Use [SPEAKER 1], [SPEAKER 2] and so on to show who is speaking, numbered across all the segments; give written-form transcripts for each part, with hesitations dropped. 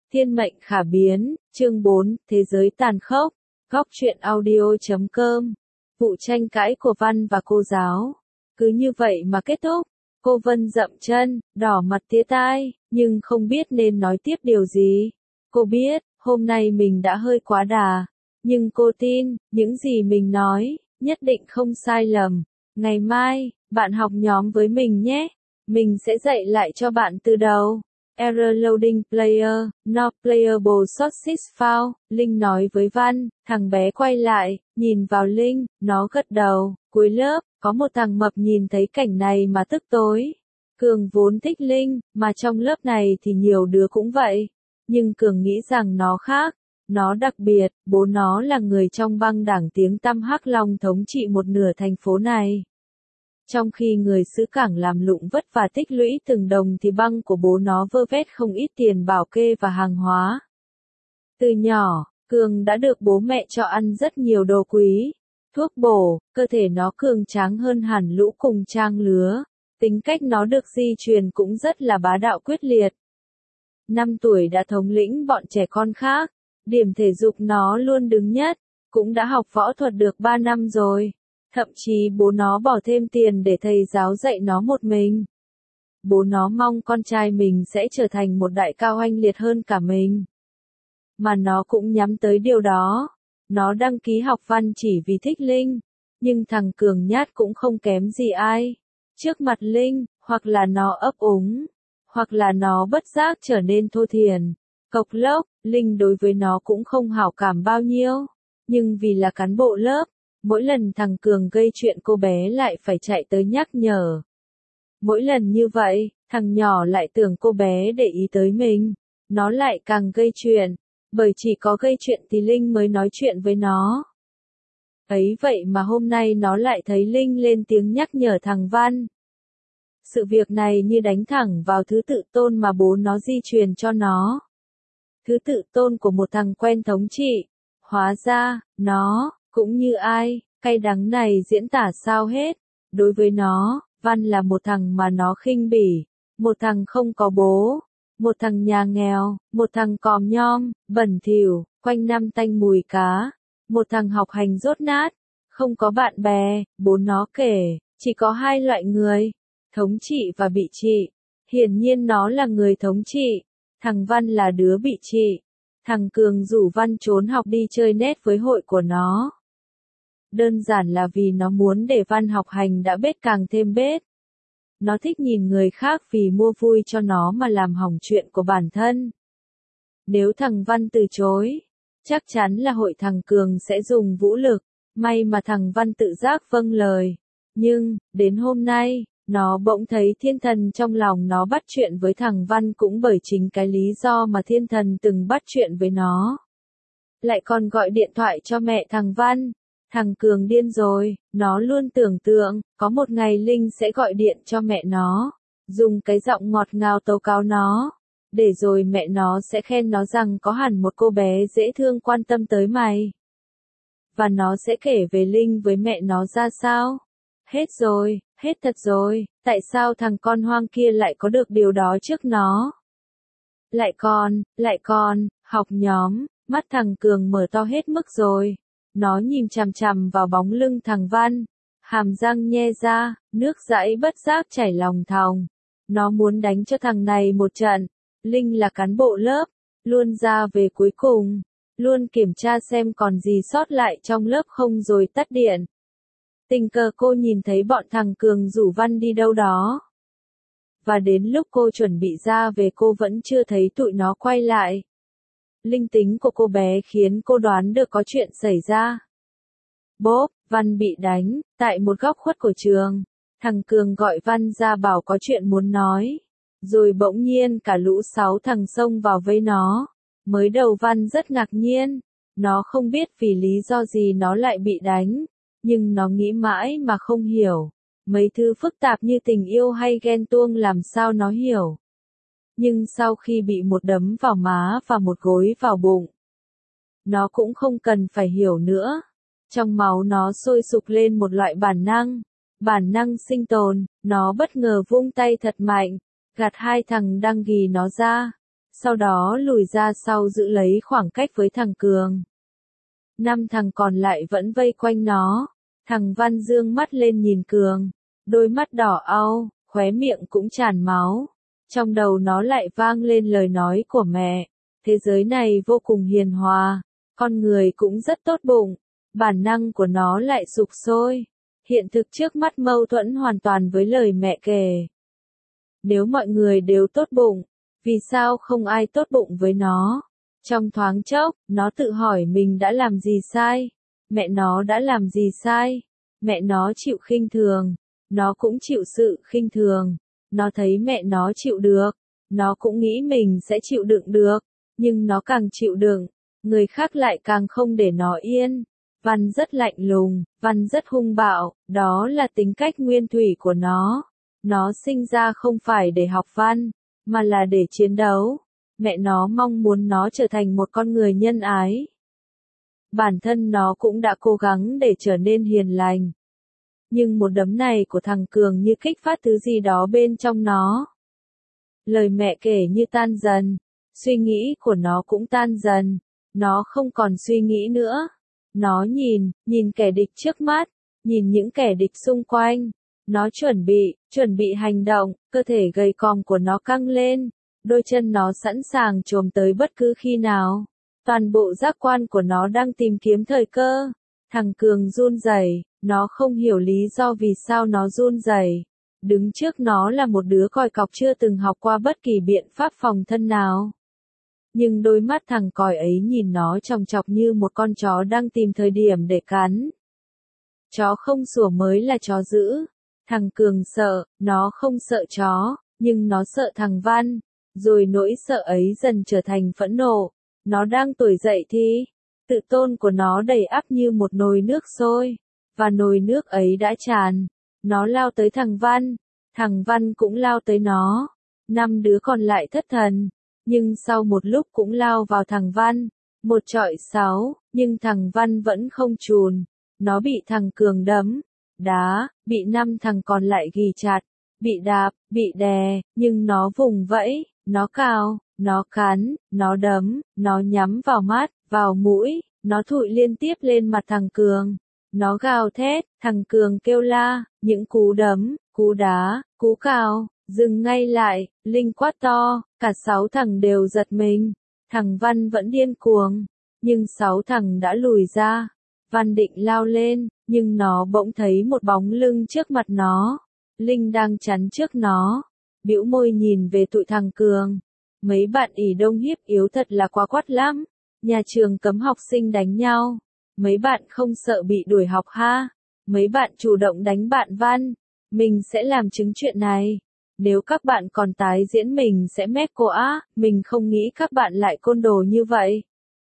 [SPEAKER 1] Thiên mệnh khả biến, chương 4, Thế giới tàn khốc, góc truyện audio.com. Vụ tranh cãi của Văn và cô giáo. Cứ như vậy mà kết thúc. Cô Vân dậm chân, đỏ mặt tía tai, nhưng không biết nên nói tiếp điều gì. Cô biết, hôm nay mình đã hơi quá đà. Nhưng cô tin, những gì mình nói, nhất định không sai lầm. Ngày mai, bạn học nhóm với mình nhé. Mình sẽ dạy lại cho bạn từ đầu. Error loading player, not playable sources found, Linh nói với Văn, thằng bé quay lại, nhìn vào Linh, nó gật đầu, cuối lớp, có một thằng mập nhìn thấy cảnh này mà tức tối. Cường vốn thích Linh, mà trong lớp này thì nhiều đứa cũng vậy. Nhưng Cường nghĩ rằng nó khác, nó đặc biệt, bố nó là người trong băng đảng tiếng tăm Hắc Long thống trị một nửa thành phố này. Trong khi người xứ Cảng làm lụng vất và tích lũy từng đồng thì băng của bố nó vơ vét không ít tiền bảo kê và hàng hóa. Từ nhỏ, Cường đã được bố mẹ cho ăn rất nhiều đồ quý, thuốc bổ, cơ thể nó cường tráng hơn hẳn lũ cùng trang lứa. Tính cách nó được di truyền cũng rất là bá đạo quyết liệt. 5 tuổi đã thống lĩnh bọn trẻ con khác, điểm thể dục nó luôn đứng nhất, cũng đã học võ thuật được 3 năm rồi. Thậm chí bố nó bỏ thêm tiền để thầy giáo dạy nó một mình. Bố nó mong con trai mình sẽ trở thành một đại cao oanh liệt hơn cả mình. Mà nó cũng nhắm tới điều đó. Nó đăng ký học văn chỉ vì thích Linh. Nhưng thằng Cường nhát cũng không kém gì ai. Trước mặt Linh, hoặc là nó ấp úng, hoặc là nó bất giác trở nên thô thiển. Cộc lốc, Linh đối với nó cũng không hảo cảm bao nhiêu. Nhưng vì là cán bộ lớp, mỗi lần thằng Cường gây chuyện cô bé lại phải chạy tới nhắc nhở. Mỗi lần như vậy, thằng nhỏ lại tưởng cô bé để ý tới mình. Nó lại càng gây chuyện, bởi chỉ có gây chuyện thì Linh mới nói chuyện với nó. Ấy vậy mà hôm nay nó lại thấy Linh lên tiếng nhắc nhở thằng Văn. Sự việc này như đánh thẳng vào thứ tự tôn mà bố nó di truyền cho nó. Thứ tự tôn của một thằng quen thống trị. Hóa ra, nó cũng như ai, cay đắng này diễn tả sao hết. Đối với nó, Văn là một thằng mà nó khinh bỉ, một thằng không có bố, một thằng nhà nghèo, một thằng còm nhom, bẩn thỉu, quanh năm tanh mùi cá, một thằng học hành dốt nát, không có bạn bè. Bố nó kể, chỉ có hai loại người, thống trị và bị trị. Hiển nhiên nó là người thống trị, thằng Văn là đứa bị trị. Thằng Cường rủ Văn trốn học đi chơi net với hội của nó. Đơn giản là vì nó muốn để Văn học hành đã bết càng thêm bết. Nó thích nhìn người khác vì mua vui cho nó mà làm hỏng chuyện của bản thân. Nếu thằng Văn từ chối, chắc chắn là hội thằng Cường sẽ dùng vũ lực. May mà thằng Văn tự giác vâng lời. Nhưng, đến hôm nay, nó bỗng thấy thiên thần trong lòng nó bắt chuyện với thằng Văn cũng bởi chính cái lý do mà thiên thần từng bắt chuyện với nó. Lại còn gọi điện thoại cho mẹ thằng Văn. Thằng Cường điên rồi, nó luôn tưởng tượng, có một ngày Linh sẽ gọi điện cho mẹ nó, dùng cái giọng ngọt ngào tố cáo nó, để rồi mẹ nó sẽ khen nó rằng có hẳn một cô bé dễ thương quan tâm tới mày. Và nó sẽ kể về Linh với mẹ nó ra sao. Hết rồi, hết thật rồi, tại sao thằng con hoang kia lại có được điều đó trước nó? Lại còn, học nhóm, mắt thằng Cường mở to hết mức rồi. Nó nhìn chằm chằm vào bóng lưng thằng Văn, hàm răng nhe ra, nước dãi bất giác chảy lòng thòng. Nó muốn đánh cho thằng này một trận. Linh là cán bộ lớp, luôn ra về cuối cùng, luôn kiểm tra xem còn gì sót lại trong lớp không rồi tắt điện. Tình cờ cô nhìn thấy bọn thằng Cường rủ Văn đi đâu đó. Và đến lúc cô chuẩn bị ra về cô vẫn chưa thấy tụi nó quay lại. Linh tính của cô bé khiến cô đoán được có chuyện xảy ra. Bốp, Văn bị đánh, tại một góc khuất của trường. Thằng Cường gọi Văn ra bảo có chuyện muốn nói. Rồi bỗng nhiên cả lũ 6 thằng xông vào vây nó. Mới đầu Văn rất ngạc nhiên. Nó không biết vì lý do gì nó lại bị đánh. Nhưng nó nghĩ mãi mà không hiểu. Mấy thứ phức tạp như tình yêu hay ghen tuông làm sao nó hiểu. Nhưng sau khi bị một đấm vào má và một gối vào bụng, nó cũng không cần phải hiểu nữa. Trong máu nó sôi sục lên một loại bản năng sinh tồn. Nó bất ngờ vung tay thật mạnh, gạt hai thằng đang ghì nó ra. sau đó lùi ra sau giữ lấy khoảng cách với thằng Cường. 5 thằng còn lại vẫn vây quanh nó. Thằng Văn dương mắt lên nhìn Cường, đôi mắt đỏ au, khóe miệng cũng tràn máu. Trong đầu nó lại vang lên lời nói của mẹ, thế giới này vô cùng hiền hòa, con người cũng rất tốt bụng, bản năng của nó lại sục sôi. Hiện thực trước mắt mâu thuẫn hoàn toàn với lời mẹ kể. Nếu mọi người đều tốt bụng, vì sao không ai tốt bụng với nó? Trong thoáng chốc, nó tự hỏi mình đã làm gì sai? Mẹ nó đã làm gì sai? Mẹ nó chịu khinh thường, nó cũng chịu sự khinh thường. Nó thấy mẹ nó chịu được, nó cũng nghĩ mình sẽ chịu đựng được, nhưng nó càng chịu đựng, người khác lại càng không để nó yên. Văn rất lạnh lùng, Văn rất hung bạo, đó là tính cách nguyên thủy của nó. Nó sinh ra không phải để học văn, mà là để chiến đấu. Mẹ nó mong muốn nó trở thành một con người nhân ái. Bản thân nó cũng đã cố gắng để trở nên hiền lành. Nhưng một đấm này của thằng Cường như kích phát thứ gì đó bên trong nó. Lời mẹ kể như tan dần, suy nghĩ của nó cũng tan dần, nó không còn suy nghĩ nữa. Nó nhìn kẻ địch trước mắt, nhìn những kẻ địch xung quanh. Nó chuẩn bị hành động, cơ thể gầy còm của nó căng lên, đôi chân nó sẵn sàng chồm tới bất cứ khi nào. Toàn bộ giác quan của nó đang tìm kiếm thời cơ. Thằng Cường run rẩy, nó không hiểu lý do vì sao nó run rẩy. Đứng trước nó là một đứa còi cọc chưa từng học qua bất kỳ biện pháp phòng thân nào. Nhưng đôi mắt thằng còi ấy nhìn nó chòng chọc như một con chó đang tìm thời điểm để cắn. Chó không sủa mới là chó dữ. Thằng Cường sợ, nó không sợ chó, nhưng nó sợ thằng Văn. Rồi nỗi sợ ấy dần trở thành phẫn nộ. Nó đang trỗi dậy thì, tự tôn của nó đầy ắp như một nồi nước sôi. Và nồi nước ấy đã tràn. Nó lao tới thằng Văn cũng lao tới nó. 5 đứa còn lại thất thần. Nhưng sau một lúc cũng lao vào thằng Văn. 1 chọi 6, nhưng thằng Văn vẫn không chùn. Nó bị thằng Cường đấm, đá, bị 5 thằng còn lại ghì chặt, bị đạp, bị đè, nhưng nó vùng vẫy, nó cào, nó cắn, nó đấm, nó nhắm vào mắt, vào mũi, nó thụi liên tiếp lên mặt thằng Cường. Nó gào thét, thằng Cường kêu la, những cú đấm, cú đá, cú cào, dừng ngay lại, Linh quát to, cả 6 thằng đều giật mình. Thằng Văn vẫn điên cuồng, nhưng 6 thằng đã lùi ra. Văn định lao lên, nhưng nó bỗng thấy một bóng lưng trước mặt nó. Linh đang chắn trước nó, bĩu môi nhìn về tụi thằng Cường. Mấy bạn ỷ đông hiếp yếu thật là quá quắt lắm. Nhà trường cấm học sinh đánh nhau. Mấy bạn không sợ bị đuổi học ha? Mấy bạn chủ động đánh bạn Văn. Mình sẽ làm chứng chuyện này. Nếu các bạn còn tái diễn mình sẽ mét cô á. Mình không nghĩ các bạn lại côn đồ như vậy.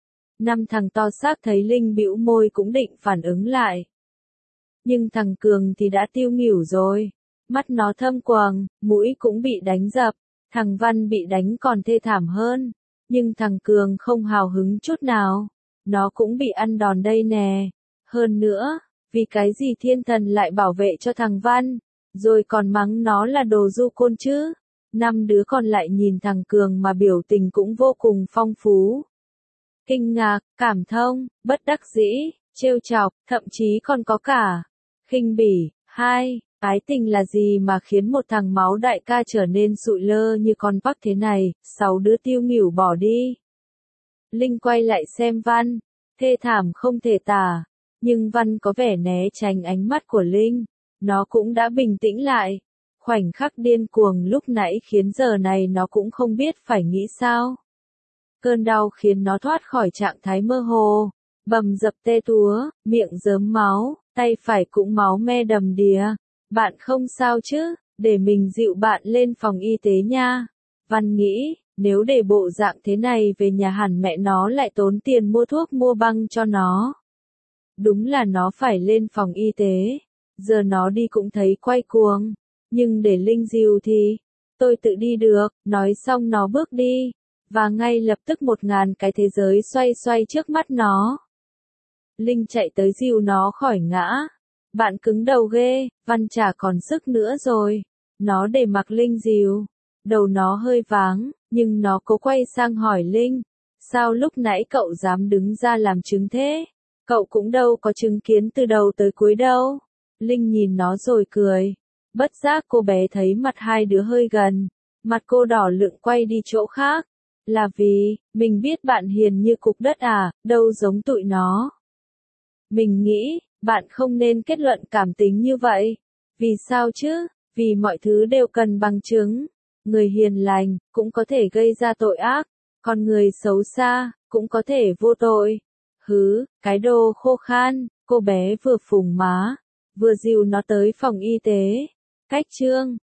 [SPEAKER 1] 5 thằng to xác thấy Linh bĩu môi cũng định phản ứng lại. Nhưng thằng Cường thì đã tiêu nghỉu rồi. Mắt nó thâm quầng, mũi cũng bị đánh dập. Thằng Văn bị đánh còn thê thảm hơn. Nhưng thằng Cường không hào hứng chút nào. Nó cũng bị ăn đòn đây nè. Hơn nữa, vì cái gì thiên thần lại bảo vệ cho thằng Văn, rồi còn mắng nó là đồ du côn chứ. 5 đứa còn lại nhìn thằng Cường mà biểu tình cũng vô cùng phong phú. Kinh ngạc, cảm thông, bất đắc dĩ, trêu chọc, thậm chí còn có cả khinh bỉ. Ái tình là gì mà khiến một thằng máu đại ca trở nên sụi lơ như con vắc thế này? 6 đứa tiêu nghỉu bỏ đi. Linh quay lại xem Văn, thê thảm không thể tả, nhưng Văn có vẻ né tránh ánh mắt của Linh. Nó cũng đã bình tĩnh lại. Khoảnh khắc điên cuồng lúc nãy khiến giờ này nó cũng không biết phải nghĩ sao. Cơn đau khiến nó thoát khỏi trạng thái mơ hồ, bầm dập tê túa, miệng rớm máu, tay phải cũng máu me đầm đìa. Bạn không sao chứ, để mình dịu bạn lên phòng y tế nha. Văn nghĩ, nếu để bộ dạng thế này về nhà hẳn mẹ nó lại tốn tiền mua thuốc mua băng cho nó. Đúng là nó phải lên phòng y tế, giờ nó đi cũng thấy quay cuồng. Nhưng để Linh dìu thì, tôi tự đi được, nói xong nó bước đi. Và ngay lập tức 1000 cái thế giới xoay xoay trước mắt nó. Linh chạy tới dìu nó khỏi ngã. Bạn cứng đầu ghê, Văn chả còn sức nữa rồi. Nó để mặc Linh dìu. Đầu nó hơi váng, Nhưng nó cố quay sang hỏi Linh, sao lúc nãy cậu dám đứng ra làm chứng thế? Cậu cũng đâu có chứng kiến từ đầu tới cuối đâu. Linh nhìn nó rồi cười. Bất giác cô bé thấy mặt hai đứa hơi gần. Mặt cô đỏ lựng quay đi chỗ khác. Là vì, mình biết bạn hiền như cục đất à, đâu giống tụi nó. Mình nghĩ, bạn không nên kết luận cảm tính như vậy. Vì sao chứ? Vì mọi thứ đều cần bằng chứng. Người hiền lành, cũng có thể gây ra tội ác. Còn người xấu xa, cũng có thể vô tội. Hứ, cái đồ khô khan, cô bé vừa phủng má, vừa dìu nó tới phòng y tế. Cách chương